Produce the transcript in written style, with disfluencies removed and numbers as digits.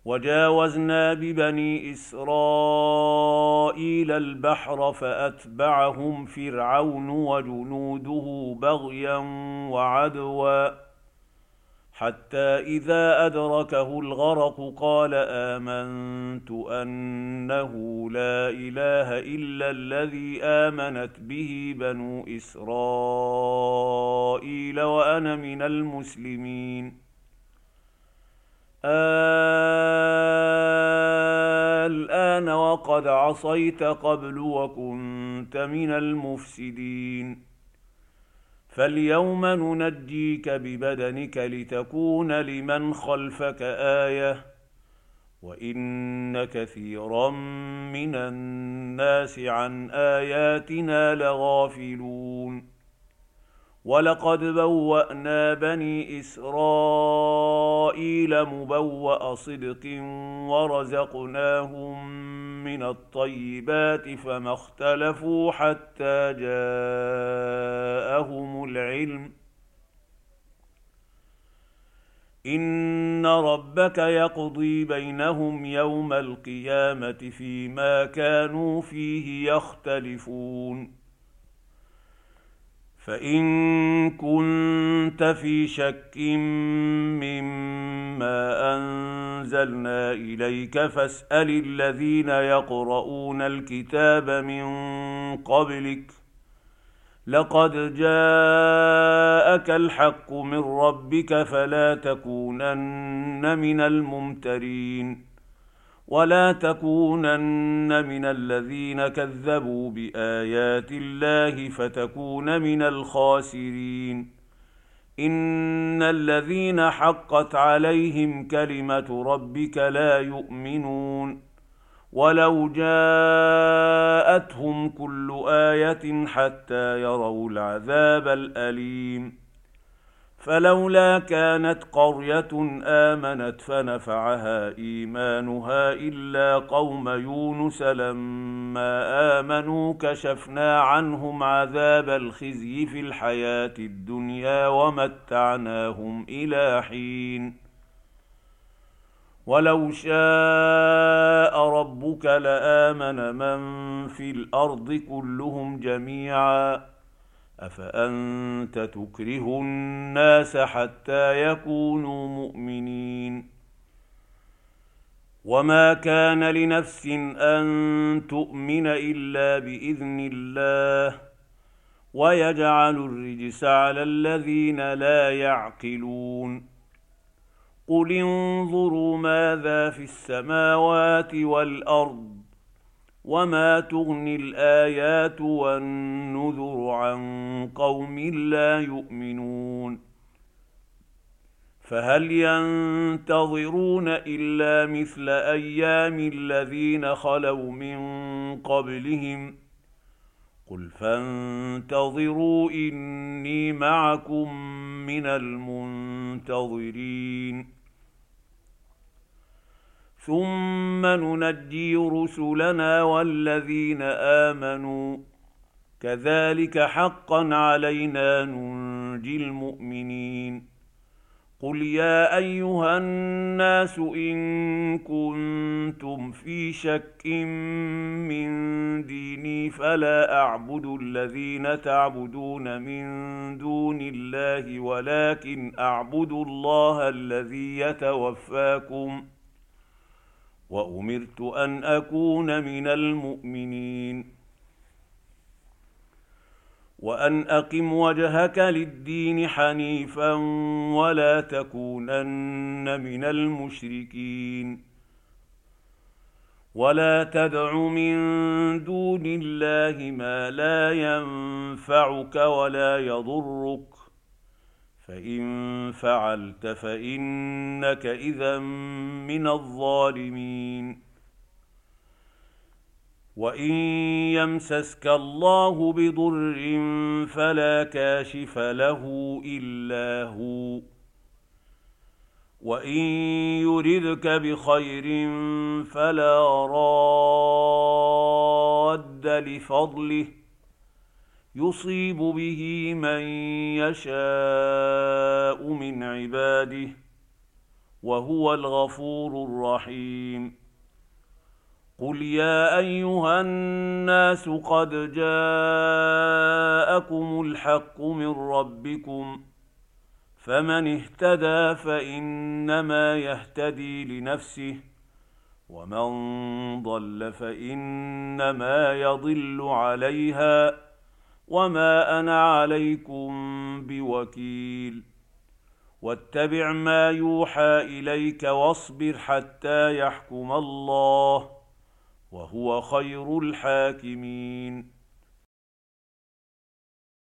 وجاوزنا ببني إسرائيل البحر فأتبعهم فرعون وجنوده بغيا وعدوا حتى إذا أدركه الغرق قال آمنت أنه لا إله إلا الذي آمنت به بنو إسرائيل وأنا من المسلمين. الآن وقد عصيت قبل وكنت من المفسدين. فاليوم ننجيك ببدنك لتكون لمن خلفك آية وإن كثيرا من الناس عن آياتنا لغافلون. ولقد بوأنا بني إسرائيل مبوأ صدق ورزقناهم من الطيبات فما اختلفوا حتى جاءهم العلم. إن ربك يقضي بينهم يوم القيامة فيما كانوا فيه يختلفون. فإن كنت في شك مما أنزلنا إليك فاسأل الذين يقرؤون الكتاب من قبلك لقد جاءك الحق من ربك فلا تكونن من الممترين ولا تكونن من الذين كذبوا بآيات الله فتكون من الخاسرين. إن الذين حقت عليهم كلمة ربك لا يؤمنون ولو جاءتهم كل آية حتى يروا العذاب الأليم. فلولا كانت قرية آمنت فنفعها إيمانها إلا قوم يونس لما آمنوا كشفنا عنهم عذاب الخزي في الحياة الدنيا ومتعناهم إلى حين. ولو شاء ربك لآمن من في الأرض كلهم جميعا أفأنت تكره الناس حتى يكونوا مؤمنين. وما كان لنفس أن تؤمن إلا بإذن الله ويجعل الرجس على الذين لا يعقلون. قل انظروا ماذا في السماوات والأرض وما تغني الآيات والنذر عن قوم لا يؤمنون. فهل ينتظرون إلا مثل أيام الذين خلوا من قبلهم قل فانتظروا إني معكم من المنتظرين. ثم ننجي رسلنا والذين آمنوا كذلك حقا علينا ننجي المؤمنين. قل يا أيها الناس إن كنتم في شك من ديني فلا أعبد الذين تعبدون من دون الله ولكن أعبد الله الذي يتوفاكم وأمرت أن أكون من المؤمنين. وأن أقم وجهك للدين حنيفا ولا تكونن من المشركين. ولا تدع من دون الله ما لا ينفعك ولا يضرك فإن فعلت فإنك إذا من الظالمين. وإن يمسسك الله بضر فلا كاشف له إلا هو وإن يردك بخير فلا راد لفضله يصيب به من يشاء من عباده وهو الغفور الرحيم. قل يا ايها الناس قد جاءكم الحق من ربكم، فمن اهتدى فانما يهتدي لنفسه، ومن ضل فانما يضل عليها، وما انا عليكم بوكيل. واتبع ما يوحى اليك واصبر حتى يحكم الله، وهو خير الحاكمين.